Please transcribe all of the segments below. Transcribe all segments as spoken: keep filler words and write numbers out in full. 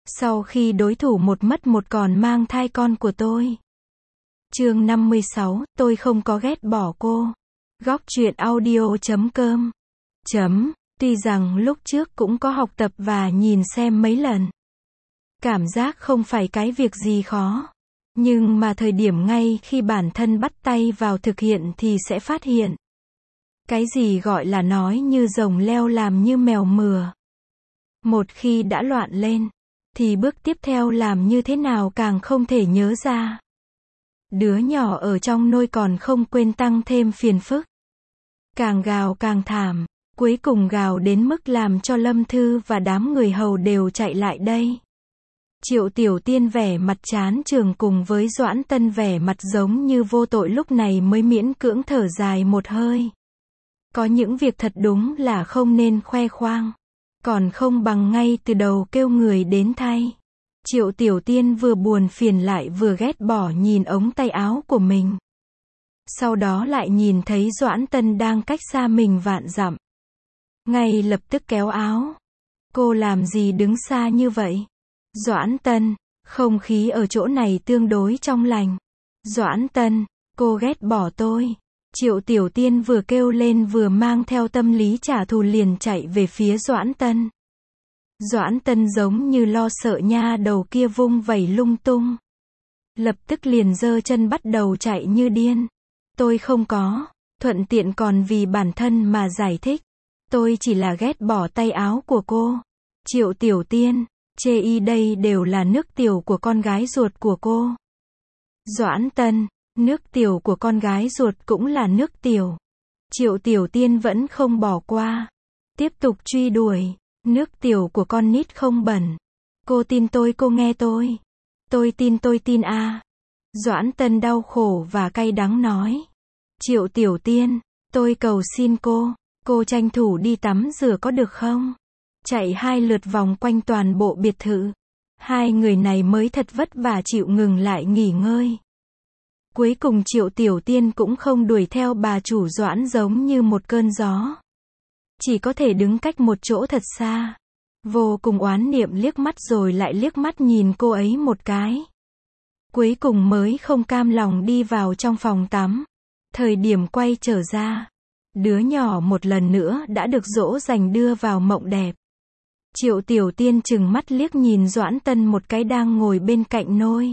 Sau khi đối thủ một mất một còn mang thai con của tôi. Chương năm mươi sáu, tôi không có ghét bỏ cô. Góc truyện audio chấm com. Chấm, tuy rằng lúc trước cũng có học tập và nhìn xem mấy lần. Cảm giác không phải cái việc gì khó. Nhưng mà thời điểm ngay khi bản thân bắt tay vào thực hiện thì sẽ phát hiện. Cái gì gọi là nói như rồng leo làm như mèo mửa. Một khi đã loạn lên, thì bước tiếp theo làm như thế nào càng không thể nhớ ra. Đứa nhỏ ở trong nôi còn không quên tăng thêm phiền phức. Càng gào càng thảm, cuối cùng gào đến mức làm cho Lâm Thư và đám người hầu đều chạy lại đây. Triệu Tiểu Tiên vẻ mặt chán chường cùng với Doãn Tân vẻ mặt giống như vô tội lúc này mới miễn cưỡng thở dài một hơi. Có những việc thật đúng là không nên khoe khoang. Còn không bằng ngay từ đầu kêu người đến thay. Triệu Tiểu Tiên vừa buồn phiền lại vừa ghét bỏ nhìn ống tay áo của mình. Sau đó lại nhìn thấy Doãn Tân đang cách xa mình vạn dặm. Ngay lập tức kéo áo. Cô làm gì đứng xa như vậy? Doãn Tân, không khí ở chỗ này tương đối trong lành. Doãn Tân, cô ghét bỏ tôi. Triệu Tiểu Tiên vừa kêu lên vừa mang theo tâm lý trả thù liền chạy về phía Doãn Tân. Doãn Tân giống như lo sợ nha đầu kia vung vẩy lung tung. Lập tức liền giơ chân bắt đầu chạy như điên. Tôi không có, thuận tiện còn vì bản thân mà giải thích. Tôi chỉ là ghét bỏ tay áo của cô. Triệu Tiểu Tiên, chê y đây đều là nước tiểu của con gái ruột của cô. Doãn Tân, nước tiểu của con gái ruột cũng là nước tiểu. Triệu Tiểu Tiên vẫn không bỏ qua. Tiếp tục truy đuổi. Nước tiểu của con nít không bẩn. Cô tin tôi, cô nghe tôi. Tôi tin tôi tin a. À. Doãn Tân đau khổ và cay đắng nói. Triệu Tiểu Tiên, tôi cầu xin cô. Cô tranh thủ đi tắm rửa có được không? Chạy hai lượt vòng quanh toàn bộ biệt thự. Hai người này mới thật vất vả chịu ngừng lại nghỉ ngơi. Cuối cùng Triệu Tiểu Tiên cũng không đuổi theo bà chủ Doãn giống như một cơn gió. Chỉ có thể đứng cách một chỗ thật xa. Vô cùng oán niệm liếc mắt rồi lại liếc mắt nhìn cô ấy một cái. Cuối cùng mới không cam lòng đi vào trong phòng tắm. Thời điểm quay trở ra, đứa nhỏ một lần nữa đã được dỗ dành đưa vào mộng đẹp. Triệu Tiểu Tiên chừng mắt liếc nhìn Doãn Tân một cái đang ngồi bên cạnh nôi.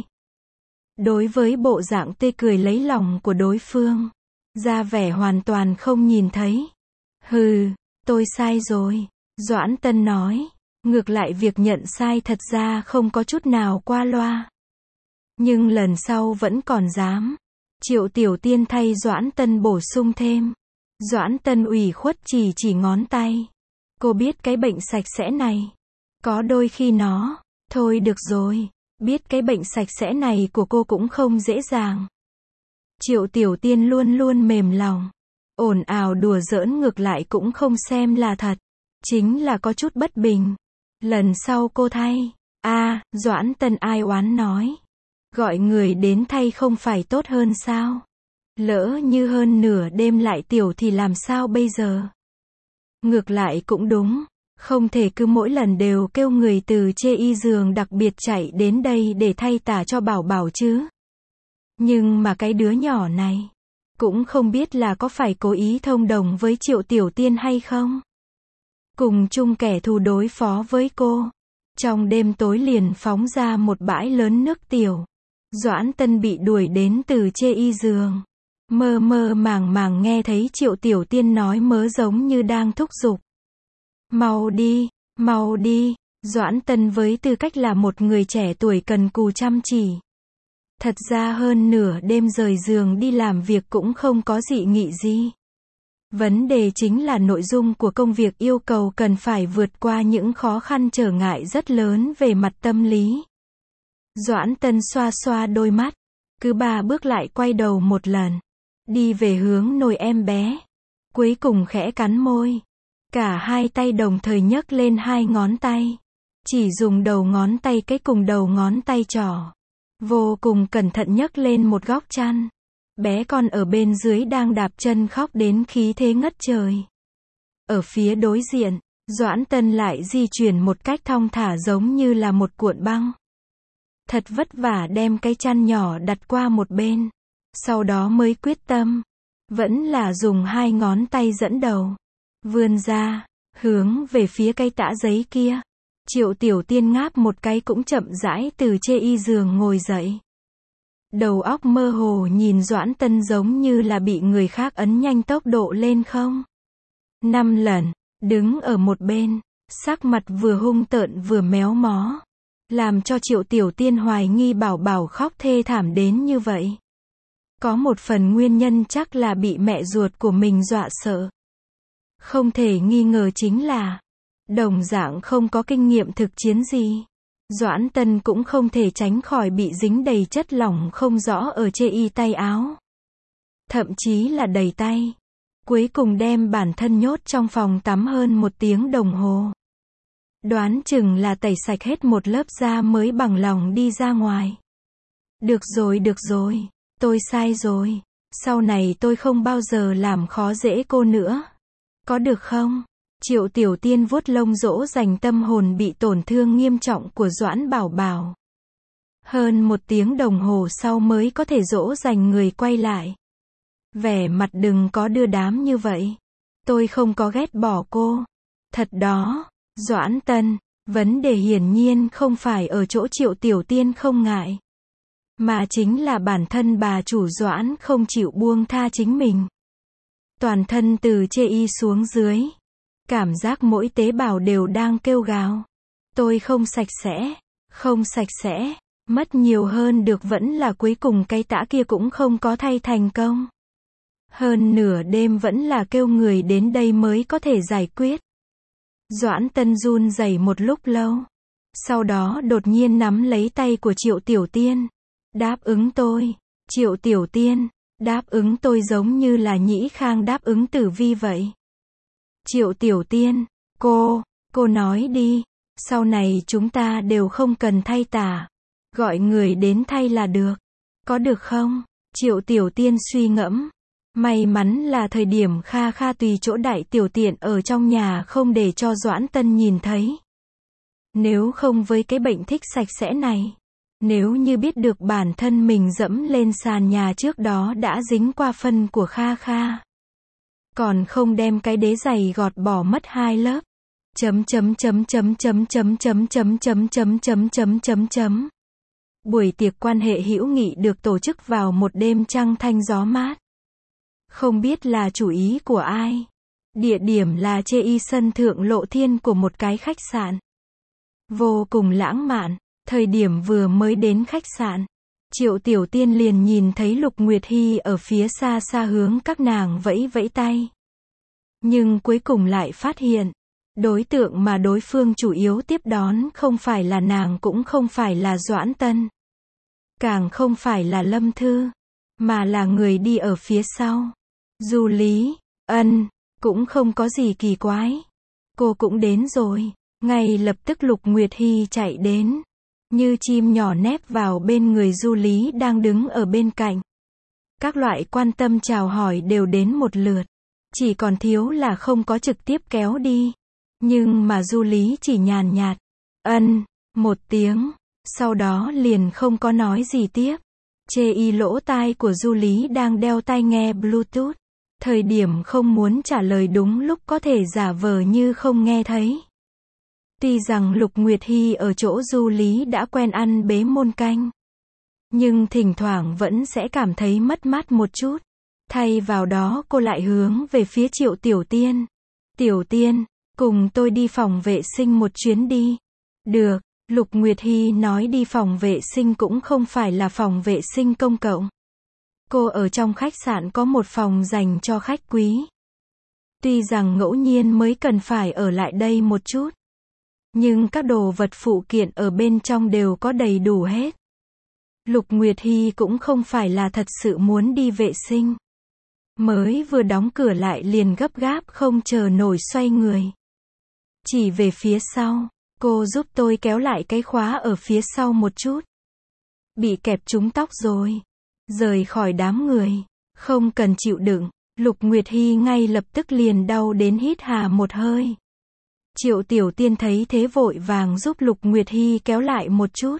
Đối với bộ dạng tươi cười lấy lòng của đối phương, ra vẻ hoàn toàn không nhìn thấy. Hừ, tôi sai rồi, Doãn Tân nói. Ngược lại việc nhận sai thật ra không có chút nào qua loa. Nhưng lần sau vẫn còn dám. Triệu Tiểu Tiên thay Doãn Tân bổ sung thêm. Doãn Tân ủy khuất chỉ chỉ ngón tay. Cô biết cái bệnh sạch sẽ này. Có đôi khi nó, thôi được rồi. Biết cái bệnh sạch sẽ này của cô cũng không dễ dàng. Triệu Tiểu Tiên luôn luôn mềm lòng. Ồn ào đùa giỡn ngược lại cũng không xem là thật. Chính là có chút bất bình. Lần sau cô thay. a à, Doãn Tân ai oán nói. Gọi người đến thay không phải tốt hơn sao? Lỡ như hơn nửa đêm lại tiểu thì làm sao bây giờ? Ngược lại cũng đúng. Không thể cứ mỗi lần đều kêu người từ chê y giường đặc biệt chạy đến đây để thay tả cho bảo bảo chứ. Nhưng mà cái đứa nhỏ này, cũng không biết là có phải cố ý thông đồng với Triệu Tiểu Tiên hay không. Cùng chung kẻ thù đối phó với cô. Trong đêm tối liền phóng ra một bãi lớn nước tiểu. Doãn Tân bị đuổi đến từ chê y giường. Mơ mơ màng màng nghe thấy Triệu Tiểu Tiên nói mớ giống như đang thúc giục. Mau đi, mau đi. Doãn Tân với tư cách là một người trẻ tuổi cần cù chăm chỉ. Thật ra hơn nửa đêm rời giường đi làm việc cũng không có dị nghị gì. Vấn đề chính là nội dung của công việc yêu cầu cần phải vượt qua những khó khăn trở ngại rất lớn về mặt tâm lý. Doãn Tân xoa xoa đôi mắt. Cứ ba bước lại quay đầu một lần. Đi về hướng nồi em bé. Cuối cùng khẽ cắn môi. Cả hai tay đồng thời nhấc lên hai ngón tay. Chỉ dùng đầu ngón tay cái cùng đầu ngón tay trỏ. Vô cùng cẩn thận nhấc lên một góc chăn. Bé con ở bên dưới đang đạp chân khóc đến khí thế ngất trời. Ở phía đối diện, Doãn Tân lại di chuyển một cách thong thả giống như là một cuộn băng. Thật vất vả đem cái chăn nhỏ đặt qua một bên. Sau đó mới quyết tâm. Vẫn là dùng hai ngón tay dẫn đầu. Vươn ra, hướng về phía cây tã giấy kia. Triệu Tiểu Tiên ngáp một cái cũng chậm rãi từ chê y giường ngồi dậy. Đầu óc mơ hồ nhìn Doãn Tân giống như là bị người khác ấn nhanh tốc độ lên không. Năm lần, đứng ở một bên, sắc mặt vừa hung tợn vừa méo mó. Làm cho Triệu Tiểu Tiên hoài nghi Bảo Bảo khóc thê thảm đến như vậy. Có một phần nguyên nhân chắc là bị mẹ ruột của mình dọa sợ. Không thể nghi ngờ chính là, đồng dạng không có kinh nghiệm thực chiến gì. Doãn Tân cũng không thể tránh khỏi bị dính đầy chất lỏng không rõ ở chê y tay áo. Thậm chí là đầy tay. Cuối cùng đem bản thân nhốt trong phòng tắm hơn một tiếng đồng hồ. Đoán chừng là tẩy sạch hết một lớp da mới bằng lòng đi ra ngoài. Được rồi được rồi, tôi sai rồi. Sau này tôi không bao giờ làm khó dễ cô nữa. Có được không? Triệu Tiểu Tiên vuốt lông dỗ dành tâm hồn bị tổn thương nghiêm trọng của Doãn Bảo Bảo. Hơn một tiếng đồng hồ sau mới có thể dỗ dành người quay lại. Vẻ mặt đừng có đưa đám như vậy. Tôi không có ghét bỏ cô. Thật đó, Doãn Tân, vấn đề hiển nhiên không phải ở chỗ Triệu Tiểu Tiên không ngại. Mà chính là bản thân bà chủ Doãn không chịu buông tha chính mình. Toàn thân từ chê y xuống dưới. Cảm giác mỗi tế bào đều đang kêu gào. Tôi không sạch sẽ, không sạch sẽ, mất nhiều hơn được vẫn là cuối cùng cái tã kia cũng không có thay thành công. Hơn nửa đêm vẫn là kêu người đến đây mới có thể giải quyết. Doãn Tân run rẩy một lúc lâu. Sau đó đột nhiên nắm lấy tay của Triệu Tiểu Tiên. Đáp ứng tôi. Triệu Tiểu Tiên, đáp ứng tôi giống như là Nhĩ Khang đáp ứng Tử Vi vậy. Triệu Tiểu Tiên, cô, cô nói đi. Sau này chúng ta đều không cần thay tả. Gọi người đến thay là được. Có được không? Triệu Tiểu Tiên suy ngẫm. May mắn là thời điểm Kha Kha tùy chỗ đại tiểu tiện ở trong nhà không để cho Doãn Tân nhìn thấy. Nếu không với cái bệnh thích sạch sẽ này. Nếu như biết được bản thân mình dẫm lên sàn nhà trước đó đã dính qua phân của Kha Kha. Còn không đem cái đế giày gọt bỏ mất hai lớp. Chấm chấm chấm chấm chấm chấm chấm chấm chấm chấm chấm chấm chấm chấm. Buổi tiệc quan hệ hữu nghị được tổ chức vào một đêm trăng thanh gió mát. Không biết là chủ ý của ai. Địa điểm là chê y sân thượng lộ thiên của một cái khách sạn. Vô cùng lãng mạn. Thời điểm vừa mới đến khách sạn, Triệu Tiểu Tiên liền nhìn thấy Lục Nguyệt Hy ở phía xa xa hướng các nàng vẫy vẫy tay. Nhưng cuối cùng lại phát hiện, đối tượng mà đối phương chủ yếu tiếp đón không phải là nàng cũng không phải là Doãn Tân. Càng không phải là Lâm Thư, mà là người đi ở phía sau. Du Lý, ân, cũng không có gì kỳ quái. Cô cũng đến rồi. Ngay lập tức Lục Nguyệt Hy chạy đến. Như chim nhỏ nép vào bên người Du Lý đang đứng ở bên cạnh. Các loại quan tâm chào hỏi đều đến một lượt. Chỉ còn thiếu là không có trực tiếp kéo đi. Nhưng mà Du Lý chỉ nhàn nhạt. Ân, một tiếng. Sau đó liền không có nói gì tiếp. Chê y lỗ tai của Du Lý đang đeo tai nghe Bluetooth. Thời điểm không muốn trả lời đúng lúc có thể giả vờ như không nghe thấy. Tuy rằng Lục Nguyệt Hy ở chỗ Du Lý đã quen ăn bế môn canh. Nhưng thỉnh thoảng vẫn sẽ cảm thấy mất mát một chút. Thay vào đó cô lại hướng về phía Triệu Tiểu Tiên. Tiểu Tiên, cùng tôi đi phòng vệ sinh một chuyến đi. Được, Lục Nguyệt Hy nói đi phòng vệ sinh cũng không phải là phòng vệ sinh công cộng. Cô ở trong khách sạn có một phòng dành cho khách quý. Tuy rằng ngẫu nhiên mới cần phải ở lại đây một chút. Nhưng các đồ vật phụ kiện ở bên trong đều có đầy đủ hết. Lục Nguyệt Hy cũng không phải là thật sự muốn đi vệ sinh. Mới vừa đóng cửa lại liền gấp gáp không chờ nổi xoay người. Chỉ về phía sau, cô giúp tôi kéo lại cái khóa ở phía sau một chút. Bị kẹp trúng tóc rồi. Rời khỏi đám người. Không cần chịu đựng. Lục Nguyệt Hy ngay lập tức liền đau đến hít hà một hơi. Triệu Tiểu Tiên thấy thế vội vàng giúp Lục Nguyệt Hy kéo lại một chút.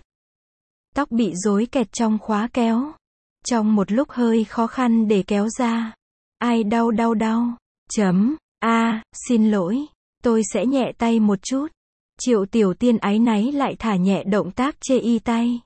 Tóc bị rối kẹt trong khóa kéo. Trong một lúc hơi khó khăn để kéo ra. Ai đau đau đau. Chấm. A, à, xin lỗi. Tôi sẽ nhẹ tay một chút. Triệu Tiểu Tiên áy náy lại thả nhẹ động tác chê y tay.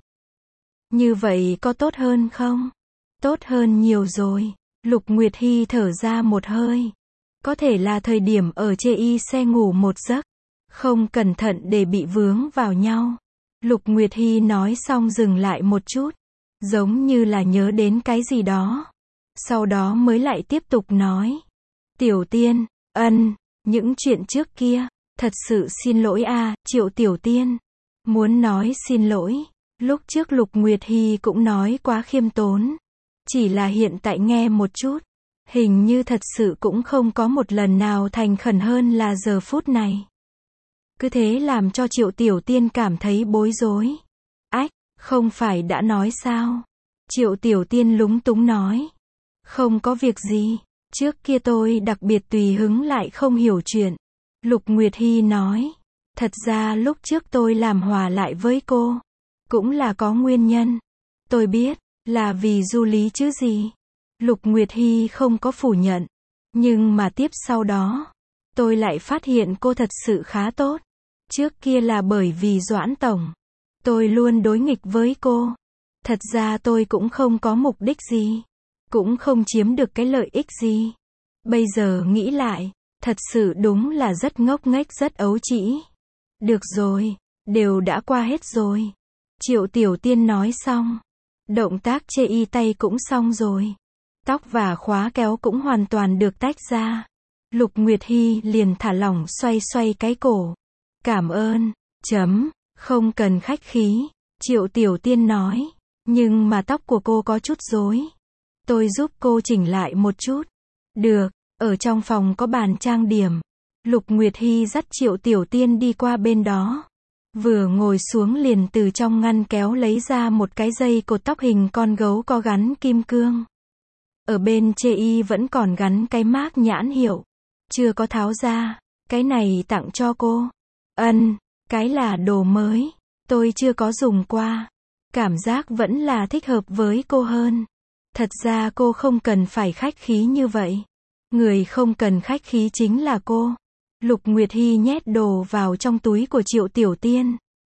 Như vậy có tốt hơn không? Tốt hơn nhiều rồi. Lục Nguyệt Hy thở ra một hơi. Có thể là thời điểm ở chê y xe ngủ một giấc. Không cẩn thận để bị vướng vào nhau. Lục Nguyệt Hy nói xong dừng lại một chút. Giống như là nhớ đến cái gì đó. Sau đó mới lại tiếp tục nói. Tiểu Tiên, ân, những chuyện trước kia. Thật sự xin lỗi a, à, Triệu Tiểu Tiên. Muốn nói xin lỗi. Lúc trước Lục Nguyệt Hy cũng nói quá khiêm tốn. Chỉ là hiện tại nghe một chút. Hình như thật sự cũng không có một lần nào thành khẩn hơn là giờ phút này. Cứ thế làm cho Triệu Tiểu Tiên cảm thấy bối rối. Ách, không phải đã nói sao? Triệu Tiểu Tiên lúng túng nói. Không có việc gì. Trước kia tôi đặc biệt tùy hứng lại không hiểu chuyện. Lục Nguyệt Hy nói. Thật ra lúc trước tôi làm hòa lại với cô. Cũng là có nguyên nhân. Tôi biết, là vì Du Lý chứ gì. Lục Nguyệt Hy không có phủ nhận. Nhưng mà tiếp sau đó, tôi lại phát hiện cô thật sự khá tốt. Trước kia là bởi vì Doãn Tổng. Tôi luôn đối nghịch với cô. Thật ra tôi cũng không có mục đích gì. Cũng không chiếm được cái lợi ích gì. Bây giờ nghĩ lại, thật sự đúng là rất ngốc nghếch rất ấu trĩ. Được rồi, đều đã qua hết rồi. Triệu Tiểu Tiên nói xong. Động tác chê y tay cũng xong rồi. Tóc và khóa kéo cũng hoàn toàn được tách ra. Lục Nguyệt Hy liền thả lỏng xoay xoay cái cổ. Cảm ơn. Chấm. Không cần khách khí. Triệu Tiểu Tiên nói. Nhưng mà tóc của cô có chút rối. Tôi giúp cô chỉnh lại một chút. Được. Ở trong phòng có bàn trang điểm. Lục Nguyệt Hy dắt Triệu Tiểu Tiên đi qua bên đó. Vừa ngồi xuống liền từ trong ngăn kéo lấy ra một cái dây cột tóc hình con gấu có gắn kim cương. Ở bên chê y vẫn còn gắn cái mác nhãn hiệu. Chưa có tháo ra. Cái này tặng cho cô. Ân, cái là đồ mới. Tôi chưa có dùng qua. Cảm giác vẫn là thích hợp với cô hơn. Thật ra cô không cần phải khách khí như vậy. Người không cần khách khí chính là cô. Lục Nguyệt Hy nhét đồ vào trong túi của Triệu Tiểu Tiên.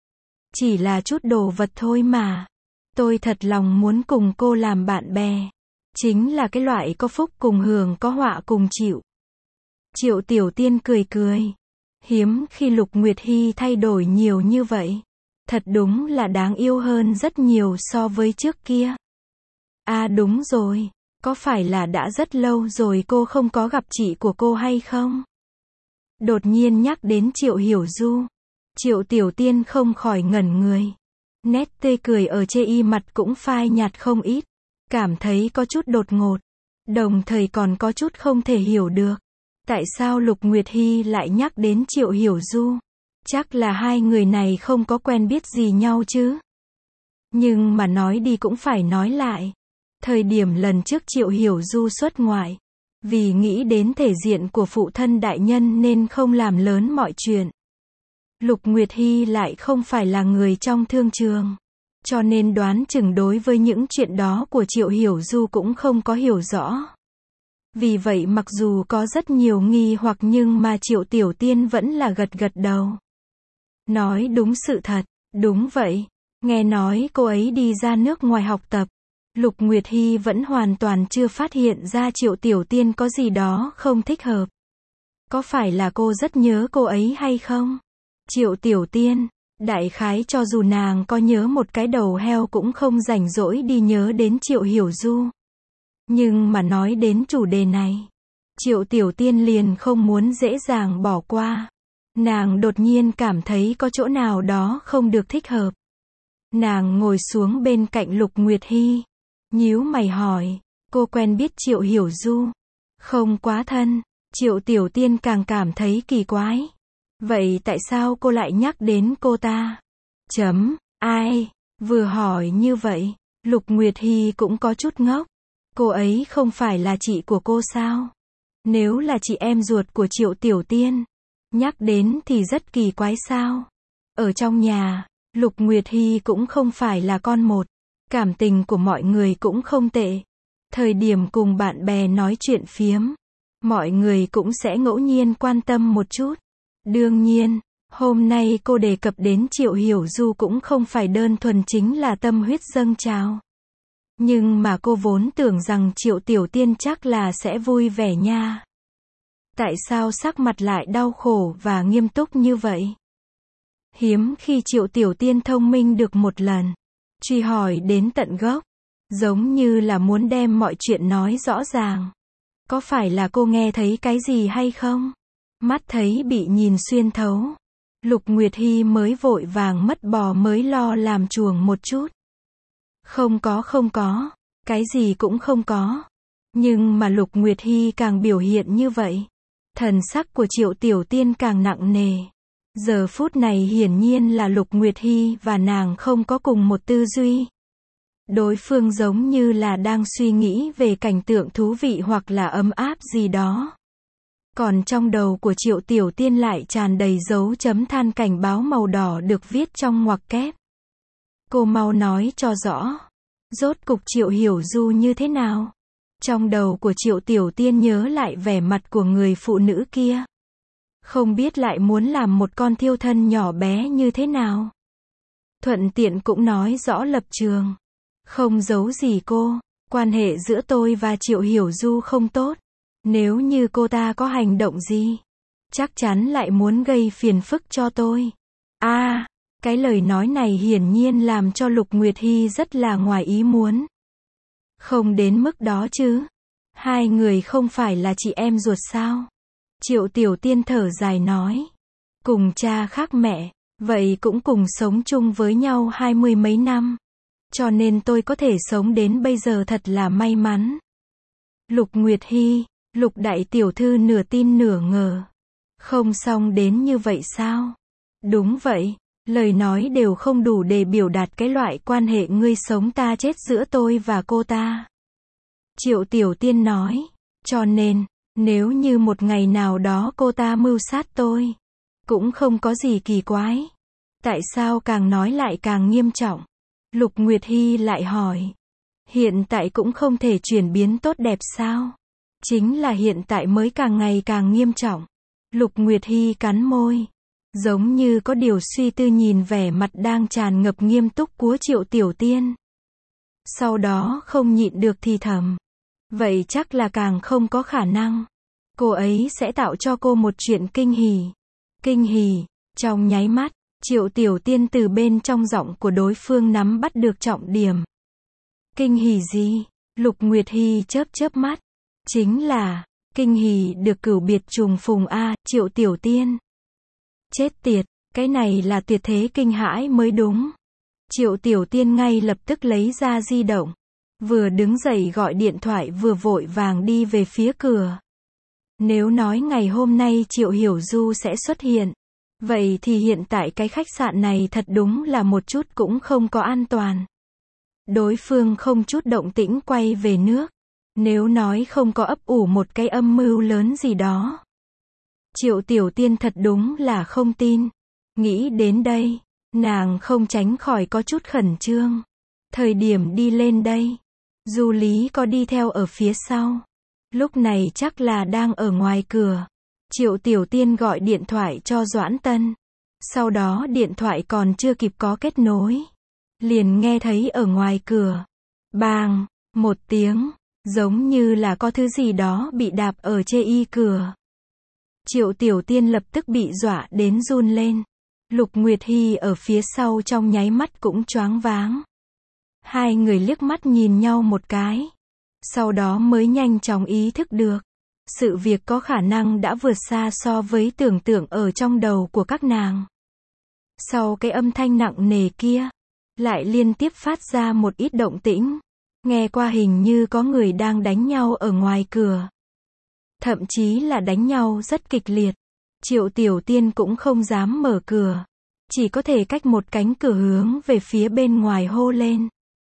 Chỉ là chút đồ vật thôi mà. Tôi thật lòng muốn cùng cô làm bạn bè. Chính là cái loại có phúc cùng hưởng có họa cùng chịu. Triệu Tiểu Tiên cười cười. Hiếm khi Lục Nguyệt Hy thay đổi nhiều như vậy. Thật đúng là đáng yêu hơn rất nhiều so với trước kia. À đúng rồi. Có phải là đã rất lâu rồi cô không có gặp chị của cô hay không? Đột nhiên nhắc đến Triệu Hiểu Du. Triệu Tiểu Tiên không khỏi ngẩn người. Nét tươi cười ở chê y mặt cũng phai nhạt không ít. Cảm thấy có chút đột ngột. Đồng thời còn có chút không thể hiểu được. Tại sao Lục Nguyệt Hy lại nhắc đến Triệu Hiểu Du? Chắc là hai người này không có quen biết gì nhau chứ. Nhưng mà nói đi cũng phải nói lại. Thời điểm lần trước Triệu Hiểu Du xuất ngoại. Vì nghĩ đến thể diện của phụ thân đại nhân nên không làm lớn mọi chuyện. Lục Nguyệt Hy lại không phải là người trong thương trường. Cho nên đoán chừng đối với những chuyện đó của Triệu Hiểu Du cũng không có hiểu rõ. Vì vậy mặc dù có rất nhiều nghi hoặc nhưng mà Triệu Tiểu Tiên vẫn là gật gật đầu. Nói đúng sự thật, đúng vậy. Nghe nói cô ấy đi ra nước ngoài học tập. Lục Nguyệt Hy vẫn hoàn toàn chưa phát hiện ra Triệu Tiểu Tiên có gì đó không thích hợp. Có phải là cô rất nhớ cô ấy hay không? Triệu Tiểu Tiên, đại khái cho dù nàng có nhớ một cái đầu heo cũng không rảnh rỗi đi nhớ đến Triệu Hiểu Du. Nhưng mà nói đến chủ đề này, Triệu Tiểu Tiên liền không muốn dễ dàng bỏ qua. Nàng đột nhiên cảm thấy có chỗ nào đó không được thích hợp. Nàng ngồi xuống bên cạnh Lục Nguyệt Hy. Nhíu mày hỏi, cô quen biết Triệu Hiểu Du? Không quá thân. Triệu Tiểu Tiên càng cảm thấy kỳ quái. Vậy tại sao cô lại nhắc đến cô ta? Chấm, ai? Vừa hỏi như vậy, Lục Nguyệt Hy cũng có chút ngốc. Cô ấy không phải là chị của cô sao? Nếu là chị em ruột của Triệu Tiểu Tiên, Nhắc đến thì rất kỳ quái sao. Ở trong nhà, Lục Nguyệt Hy cũng không phải là con một. Cảm tình của mọi người cũng không tệ. Thời điểm cùng bạn bè nói chuyện phiếm, mọi người cũng sẽ ngẫu nhiên quan tâm một chút. Đương nhiên, hôm nay cô đề cập đến Triệu Hiểu Du cũng không phải đơn thuần chính là tâm huyết dâng trào. Nhưng mà cô vốn tưởng rằng Triệu Tiểu Tiên chắc là sẽ vui vẻ nha. Tại sao sắc mặt lại đau khổ và nghiêm túc như vậy? Hiếm khi Triệu Tiểu Tiên thông minh được một lần, truy hỏi đến tận gốc, giống như là muốn đem mọi chuyện nói rõ ràng. Có phải là cô nghe thấy cái gì hay không? Mắt thấy bị nhìn xuyên thấu, Lục Nguyệt Hy mới vội vàng mất bò mới lo làm chuồng một chút. Không có không có, cái gì cũng không có. Nhưng mà Lục Nguyệt Hy càng biểu hiện như vậy, thần sắc của Triệu Tiểu Tiên càng nặng nề. Giờ phút này hiển nhiên là Lục Nguyệt Hy và nàng không có cùng một tư duy. Đối phương giống như là đang suy nghĩ về cảnh tượng thú vị hoặc là ấm áp gì đó. Còn trong đầu của Triệu Tiểu Tiên lại tràn đầy dấu chấm than cảnh báo màu đỏ được viết trong ngoặc kép. Cô mau nói cho rõ. Rốt cục Triệu Hiểu Du như thế nào? Trong đầu của Triệu Tiểu Tiên nhớ lại vẻ mặt của người phụ nữ kia. Không biết lại muốn làm một con thiêu thân nhỏ bé như thế nào. Thuận tiện cũng nói rõ lập trường. Không giấu gì cô, quan hệ giữa tôi và Triệu Hiểu Du không tốt. Nếu như cô ta có hành động gì, chắc chắn lại muốn gây phiền phức cho tôi. A, à, cái lời nói này hiển nhiên làm cho Lục Nguyệt Hy rất là ngoài ý muốn. Không đến mức đó chứ. Hai người không phải là chị em ruột sao? Triệu Tiểu Tiên thở dài nói. Cùng cha khác mẹ, vậy cũng cùng sống chung với nhau hai mươi mấy năm. Cho nên tôi có thể sống đến bây giờ thật là may mắn. Lục Nguyệt Hy, Lục đại tiểu thư nửa tin nửa ngờ. Không xong đến như vậy sao? Đúng vậy, lời nói đều không đủ để biểu đạt cái loại quan hệ ngươi sống ta chết giữa tôi và cô ta. Triệu Tiểu Tiên nói, cho nên, nếu như một ngày nào đó cô ta mưu sát tôi, cũng không có gì kỳ quái. Tại sao càng nói lại càng nghiêm trọng? Lục Nguyệt Hy lại hỏi. Hiện tại cũng không thể chuyển biến tốt đẹp sao? Chính là hiện tại mới càng ngày càng nghiêm trọng. Lục Nguyệt Hy cắn môi, giống như có điều suy tư nhìn vẻ mặt đang tràn ngập nghiêm túc của Triệu Tiểu Tiên. Sau đó không nhịn được thì thầm. Vậy chắc là càng không có khả năng. Cô ấy sẽ tạo cho cô một chuyện kinh hỉ. Kinh hỉ, trong nháy mắt, Triệu Tiểu Tiên từ bên trong giọng của đối phương nắm bắt được trọng điểm. Kinh hỉ gì? Lục Nguyệt Hy chớp chớp mắt. Chính là, kinh hỉ được cửu biệt trùng phùng a, Triệu Tiểu Tiên. Chết tiệt, cái này là tuyệt thế kinh hãi mới đúng. Triệu Tiểu Tiên ngay lập tức lấy ra di động. Vừa đứng dậy gọi điện thoại vừa vội vàng đi về phía cửa. Nếu nói ngày hôm nay Triệu Hiểu Du sẽ xuất hiện, vậy thì hiện tại cái khách sạn này thật đúng là một chút cũng không có an toàn. Đối phương không chút động tĩnh quay về nước. Nếu nói không có ấp ủ một cái âm mưu lớn gì đó. Triệu Tiểu Tiên thật đúng là không tin. Nghĩ đến đây, nàng không tránh khỏi có chút khẩn trương. Thời điểm đi lên đây, Du Lý có đi theo ở phía sau. Lúc này chắc là đang ở ngoài cửa. Triệu Tiểu Tiên gọi điện thoại cho Doãn Tân. Sau đó điện thoại còn chưa kịp có kết nối. Liền nghe thấy ở ngoài cửa. Bang, một tiếng, giống như là có thứ gì đó bị đạp ở chê y cửa. Triệu Tiểu Tiên lập tức bị dọa đến run lên. Lục Nguyệt Hy ở phía sau trong nháy mắt cũng choáng váng. Hai người liếc mắt nhìn nhau một cái. Sau đó mới nhanh chóng ý thức được. Sự việc có khả năng đã vượt xa so với tưởng tượng ở trong đầu của các nàng. Sau cái âm thanh nặng nề kia, lại liên tiếp phát ra một ít động tĩnh. Nghe qua hình như có người đang đánh nhau ở ngoài cửa. Thậm chí là đánh nhau rất kịch liệt. Triệu Tiểu Tiên cũng không dám mở cửa. Chỉ có thể cách một cánh cửa hướng về phía bên ngoài hô lên.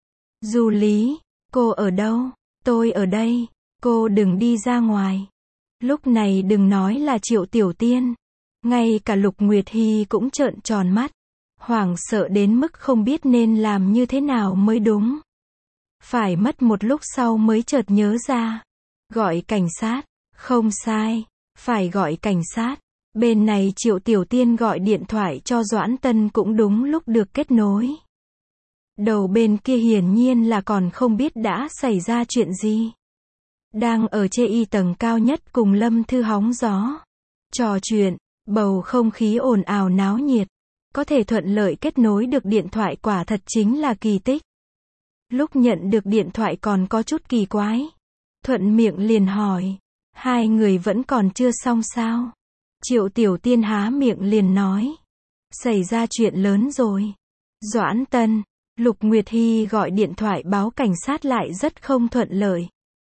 Du Lý, cô ở đâu? Tôi ở đây. Cô đừng đi ra ngoài. Lúc này đừng nói là Triệu Tiểu Tiên. Ngay cả Lục Nguyệt Hy cũng trợn tròn mắt, hoảng sợ đến mức không biết nên làm như thế nào mới đúng. Phải mất một lúc sau mới chợt nhớ ra. Gọi cảnh sát, không sai, phải gọi cảnh sát. Bên này Triệu Tiểu Tiên gọi điện thoại cho Doãn Tân cũng đúng lúc được kết nối. Đầu bên kia hiển nhiên là còn không biết đã xảy ra chuyện gì. Đang ở chê y tầng cao nhất cùng Lâm Thư hóng gió, trò chuyện, bầu không khí ồn ào náo nhiệt. Có thể thuận lợi kết nối được điện thoại quả thật chính là kỳ tích. Lúc nhận được điện thoại còn có chút kỳ quái. Thuận miệng liền hỏi, hai người vẫn còn chưa xong sao? Triệu Tiểu Tiên há miệng liền nói, xảy ra chuyện lớn rồi. Doãn Tân, Lục Nguyệt Hy gọi điện thoại báo cảnh sát lại rất không thuận lợi.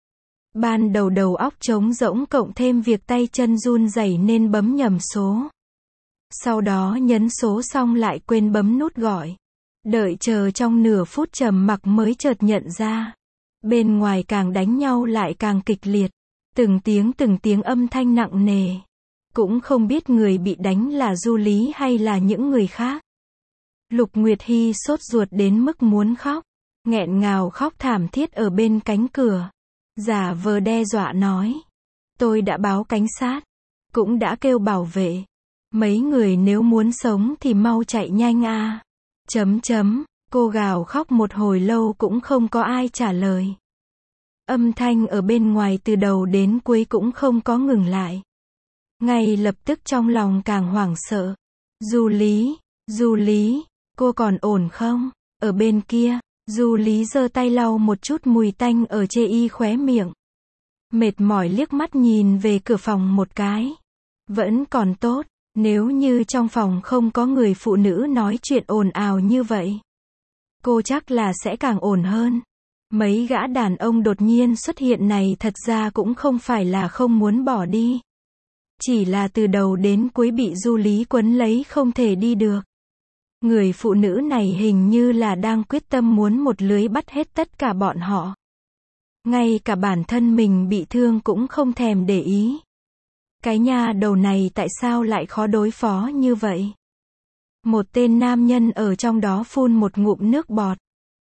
Ban đầu đầu óc trống rỗng cộng thêm việc tay chân run rẩy nên bấm nhầm số. Sau đó nhấn số xong lại quên bấm nút gọi. Đợi chờ trong nửa phút trầm mặc mới chợt nhận ra. Bên ngoài càng đánh nhau lại càng kịch liệt. Từng tiếng từng tiếng âm thanh nặng nề. Cũng không biết người bị đánh là Du Lý hay là những người khác. Lục Nguyệt Hy sốt ruột đến mức muốn khóc. Nghẹn ngào khóc thảm thiết ở bên cánh cửa. Giả vờ đe dọa nói. Tôi đã báo cảnh sát. Cũng đã kêu bảo vệ. Mấy người nếu muốn sống thì mau chạy nhanh a. Chấm chấm, cô gào khóc một hồi lâu cũng không có ai trả lời. Âm thanh ở bên ngoài từ đầu đến cuối cũng không có ngừng lại. Ngay lập tức trong lòng càng hoảng sợ. Du Lý, Du Lý, cô còn ổn không? Ở bên kia, Du Lý giơ tay lau một chút mùi tanh ở chê y khóe miệng. Mệt mỏi liếc mắt nhìn về cửa phòng một cái. Vẫn còn tốt. Nếu như trong phòng không có người phụ nữ nói chuyện ồn ào như vậy, cô chắc là sẽ càng ổn hơn. Mấy gã đàn ông đột nhiên xuất hiện này thật ra cũng không phải là không muốn bỏ đi. Chỉ là từ đầu đến cuối bị Du Lý quấn lấy không thể đi được. Người phụ nữ này hình như là đang quyết tâm muốn một lưới bắt hết tất cả bọn họ. Ngay cả bản thân mình bị thương cũng không thèm để ý. Cái nha đầu này tại sao lại khó đối phó như vậy? Một tên nam nhân ở trong đó phun một ngụm nước bọt.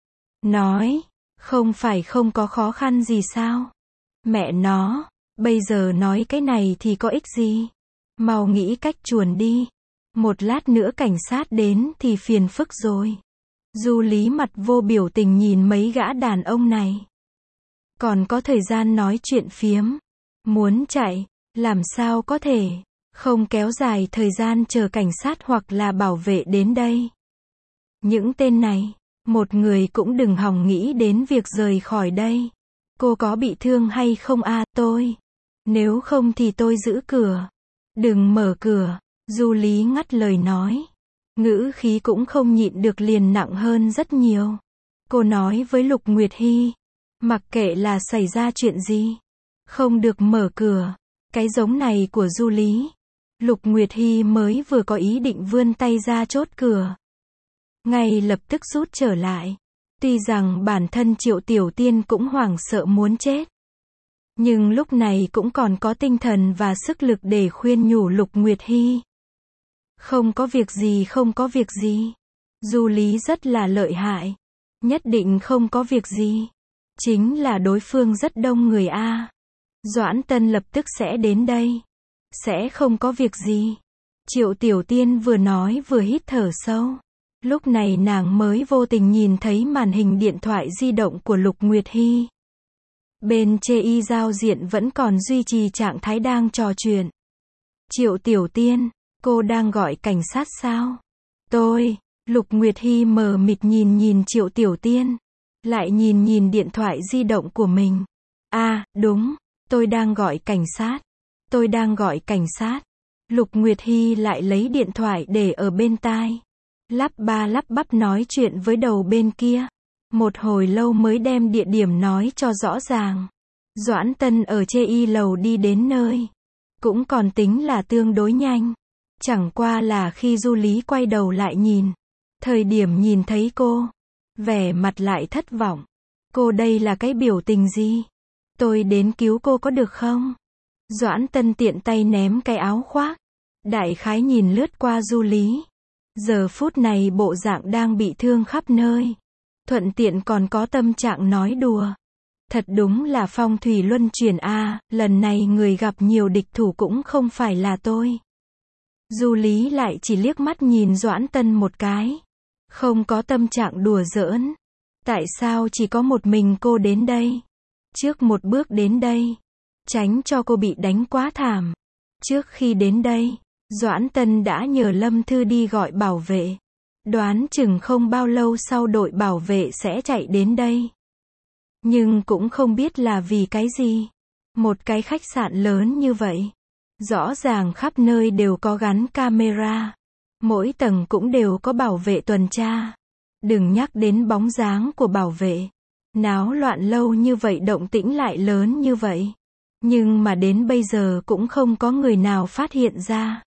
Nói, không phải không có khó khăn gì sao? Mẹ nó, bây giờ nói cái này thì có ích gì? Mau nghĩ cách chuồn đi. Một lát nữa cảnh sát đến thì phiền phức rồi. Du Lý mặt vô biểu tình nhìn mấy gã đàn ông này. Còn có thời gian nói chuyện phiếm. Muốn chạy. Làm sao có thể, không kéo dài thời gian chờ cảnh sát hoặc là bảo vệ đến đây. Những tên này, một người cũng đừng hòng nghĩ đến việc rời khỏi đây. Cô có bị thương hay không a? À, tôi. Nếu không thì tôi giữ cửa. Đừng mở cửa, Du Lý ngắt lời nói. Ngữ khí cũng không nhịn được liền nặng hơn rất nhiều. Cô nói với Lục Nguyệt Hy, mặc kệ là xảy ra chuyện gì, không được mở cửa. Cái giống này của Du Lý. Lục Nguyệt Hy mới vừa có ý định vươn tay ra chốt cửa. Ngay lập tức rút trở lại. Tuy rằng bản thân Triệu Tiểu Tiên cũng hoảng sợ muốn chết. Nhưng lúc này cũng còn có tinh thần và sức lực để khuyên nhủ Lục Nguyệt Hy. Không có việc gì không có việc gì. Du Lý rất là lợi hại. Nhất định không có việc gì. Chính là đối phương rất đông người a. Doãn Tân lập tức sẽ đến đây. Sẽ không có việc gì. Triệu Tiểu Tiên vừa nói vừa hít thở sâu. Lúc này nàng mới vô tình nhìn thấy màn hình điện thoại di động của Lục Nguyệt Hy. Bên chê y giao diện vẫn còn duy trì trạng thái đang trò chuyện. Triệu Tiểu Tiên, cô đang gọi cảnh sát sao? Tôi, Lục Nguyệt Hy mờ mịt nhìn nhìn Triệu Tiểu Tiên. Lại nhìn nhìn điện thoại di động của mình. À, đúng. Tôi đang gọi cảnh sát. Tôi đang gọi cảnh sát. Lục Nguyệt Hy lại lấy điện thoại để ở bên tai. Lắp ba lắp bắp nói chuyện với đầu bên kia. Một hồi lâu mới đem địa điểm nói cho rõ ràng. Doãn Tân ở chê y lầu đi đến nơi. Cũng còn tính là tương đối nhanh. Chẳng qua là khi Du Lý quay đầu lại nhìn. Thời điểm nhìn thấy cô. Vẻ mặt lại thất vọng. Cô đây là cái biểu tình gì? Tôi đến cứu cô có được không? Doãn Tân tiện tay ném cái áo khoác. Đại khái nhìn lướt qua Du Lý. Giờ phút này bộ dạng đang bị thương khắp nơi. Thuận tiện còn có tâm trạng nói đùa. Thật đúng là phong thủy luân chuyển a, lần này người gặp nhiều địch thủ cũng không phải là tôi. Du Lý lại chỉ liếc mắt nhìn Doãn Tân một cái. Không có tâm trạng đùa giỡn. Tại sao chỉ có một mình cô đến đây? Trước một bước đến đây. Tránh cho cô bị đánh quá thảm. Trước khi đến đây, Doãn Tân đã nhờ Lâm Thư đi gọi bảo vệ. Đoán chừng không bao lâu sau đội bảo vệ sẽ chạy đến đây. Nhưng cũng không biết là vì cái gì. Một cái khách sạn lớn như vậy. Rõ ràng khắp nơi đều có gắn camera. Mỗi tầng cũng đều có bảo vệ tuần tra. Đừng nhắc đến bóng dáng của bảo vệ. Náo loạn lâu như vậy động tĩnh lại lớn như vậy. Nhưng mà đến bây giờ cũng không có người nào phát hiện ra.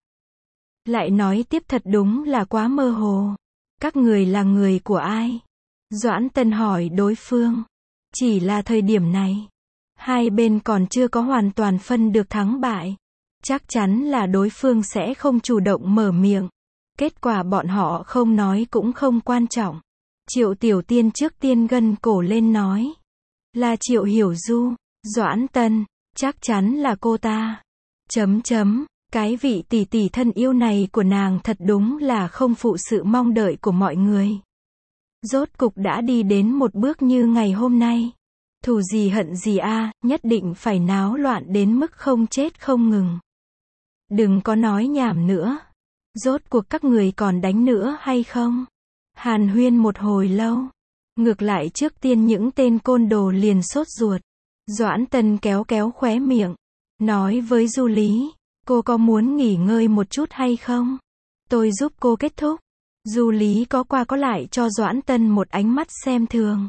Lại nói tiếp thật đúng là quá mơ hồ. Các người là người của ai? Doãn Tân hỏi đối phương. Chỉ là thời điểm này. Hai bên còn chưa có hoàn toàn phân được thắng bại. Chắc chắn là đối phương sẽ không chủ động mở miệng. Kết quả bọn họ không nói cũng không quan trọng. Triệu Tiểu Tiên trước tiên gân cổ lên nói. Là Triệu Hiểu Du. Doãn Tân. Chắc chắn là cô ta. Chấm chấm. Cái vị tỷ tỷ thân yêu này của nàng thật đúng là không phụ sự mong đợi của mọi người. Rốt cục đã đi đến một bước như ngày hôm nay. Thù gì hận gì a, nhất định phải náo loạn đến mức không chết không ngừng. Đừng có nói nhảm nữa. Rốt cuộc các người còn đánh nữa hay không? Hàn huyên một hồi lâu. Ngược lại trước tiên những tên côn đồ liền sốt ruột. Doãn Tân kéo kéo khóe miệng. Nói với Du Lý. Cô có muốn nghỉ ngơi một chút hay không? Tôi giúp cô kết thúc. Du Lý có qua có lại cho Doãn Tân một ánh mắt xem thường.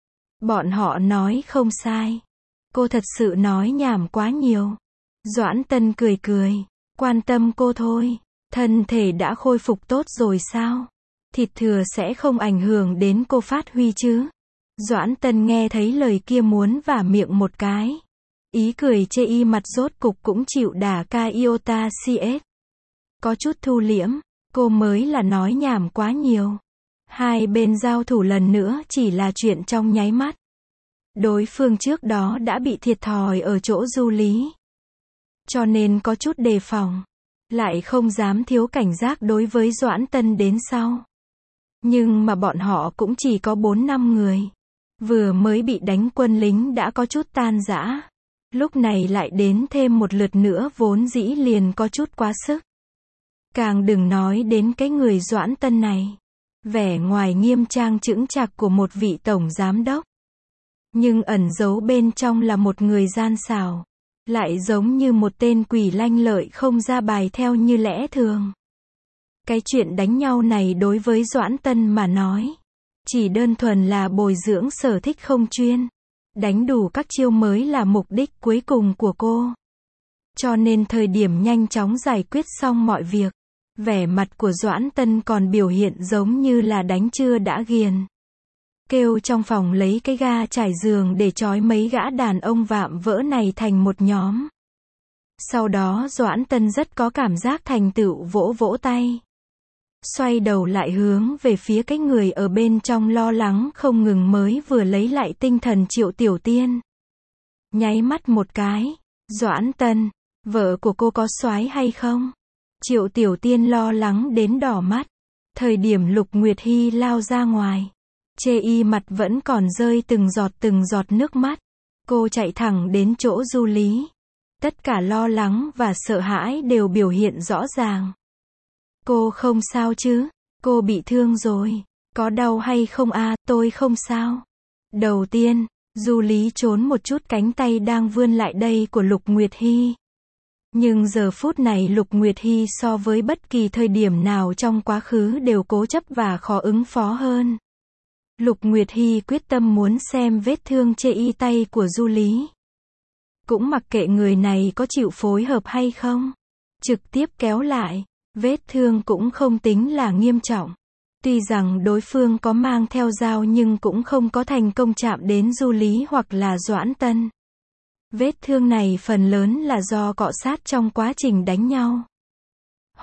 Bọn họ nói không sai. Cô thật sự nói nhảm quá nhiều. Doãn Tân cười cười. Quan tâm cô thôi. Thân thể đã khôi phục tốt rồi sao? Thịt thừa sẽ không ảnh hưởng đến cô phát huy chứ? Doãn Tân nghe thấy lời kia muốn vả miệng một cái. Ý cười chê y mặt rốt cục cũng chịu đả ca iota cs. Có chút thu liễm, cô mới là nói nhảm quá nhiều. Hai bên giao thủ lần nữa chỉ là chuyện trong nháy mắt. Đối phương trước đó đã bị thiệt thòi ở chỗ Du Lý. Cho nên có chút đề phòng. Lại không dám thiếu cảnh giác đối với Doãn Tân đến sau. Nhưng mà bọn họ cũng chỉ có bốn năm người. Vừa mới bị đánh quân lính đã có chút tan rã. Lúc này lại đến thêm một lượt nữa vốn dĩ liền có chút quá sức. Càng đừng nói đến cái người Doãn Tân này. Vẻ ngoài nghiêm trang chững chạc của một vị tổng giám đốc. Nhưng ẩn giấu bên trong là một người gian xảo. Lại giống như một tên quỷ lanh lợi không ra bài theo như lẽ thường. Cái chuyện đánh nhau này đối với Doãn Tân mà nói. Chỉ đơn thuần là bồi dưỡng sở thích không chuyên. Đánh đủ các chiêu mới là mục đích cuối cùng của cô. Cho nên thời điểm nhanh chóng giải quyết xong mọi việc. Vẻ mặt của Doãn Tân còn biểu hiện giống như là đánh chưa đã ghiền. Kêu trong phòng lấy cái ga trải giường để trói mấy gã đàn ông vạm vỡ này thành một nhóm. Sau đó Doãn Tân rất có cảm giác thành tựu vỗ vỗ tay. Xoay đầu lại hướng về phía cái người ở bên trong lo lắng không ngừng mới vừa lấy lại tinh thần Triệu Tiểu Tiên. Nháy mắt một cái. Doãn Tân, vợ của cô có soái hay không? Triệu Tiểu Tiên lo lắng đến đỏ mắt. Thời điểm Lục Nguyệt Hy lao ra ngoài. Chê y mặt vẫn còn rơi từng giọt từng giọt nước mắt. Cô chạy thẳng đến chỗ Du Lý. Tất cả lo lắng và sợ hãi đều biểu hiện rõ ràng. Cô không sao chứ? Cô bị thương rồi. Có đau hay không a? À, tôi không sao. Đầu tiên, Du Lý trốn một chút cánh tay đang vươn lại đây của Lục Nguyệt Hy. Nhưng giờ phút này Lục Nguyệt Hy so với bất kỳ thời điểm nào trong quá khứ đều cố chấp và khó ứng phó hơn. Lục Nguyệt Hy quyết tâm muốn xem vết thương chê y tay của Du Lý. Cũng mặc kệ người này có chịu phối hợp hay không. Trực tiếp kéo lại. Vết thương cũng không tính là nghiêm trọng. Tuy rằng đối phương có mang theo dao nhưng cũng không có thành công chạm đến Du Lý hoặc là Doãn Tân. Vết thương này phần lớn là do cọ sát trong quá trình đánh nhau.